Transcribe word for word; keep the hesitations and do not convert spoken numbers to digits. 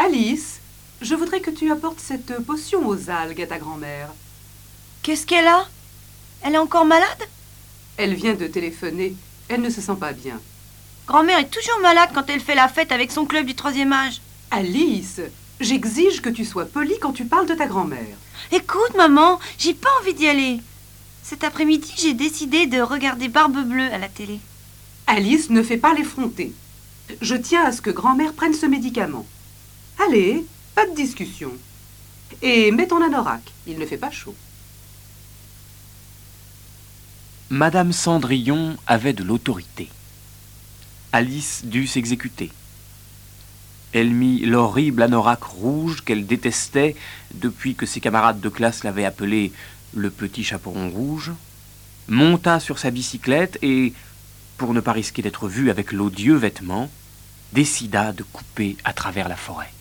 Alice, je voudrais que tu apportes cette potion aux algues à ta grand-mère. Qu'est-ce qu'elle a? Elle est encore malade? Elle vient de téléphoner. Elle ne se sent pas bien. Grand-mère est toujours malade quand elle fait la fête avec son club du troisième âge. Alice, j'exige que tu sois polie quand tu parles de ta grand-mère. Écoute, maman, j'ai pas envie d'y aller. Cet après-midi, j'ai décidé de regarder Barbe Bleue à la télé. Alice, ne fais pas l'effronter. Je tiens à ce que grand-mère prenne ce médicament. Allez, pas de discussion. Et mets ton anorak, il ne fait pas chaud. Madame Cendrillon avait de l'autorité. Alice dut s'exécuter. Elle mit l'horrible anorak rouge qu'elle détestait depuis que ses camarades de classe l'avaient appelé le petit chaperon rouge, monta sur sa bicyclette et, pour ne pas risquer d'être vue avec l'odieux vêtement, décida de couper à travers la forêt.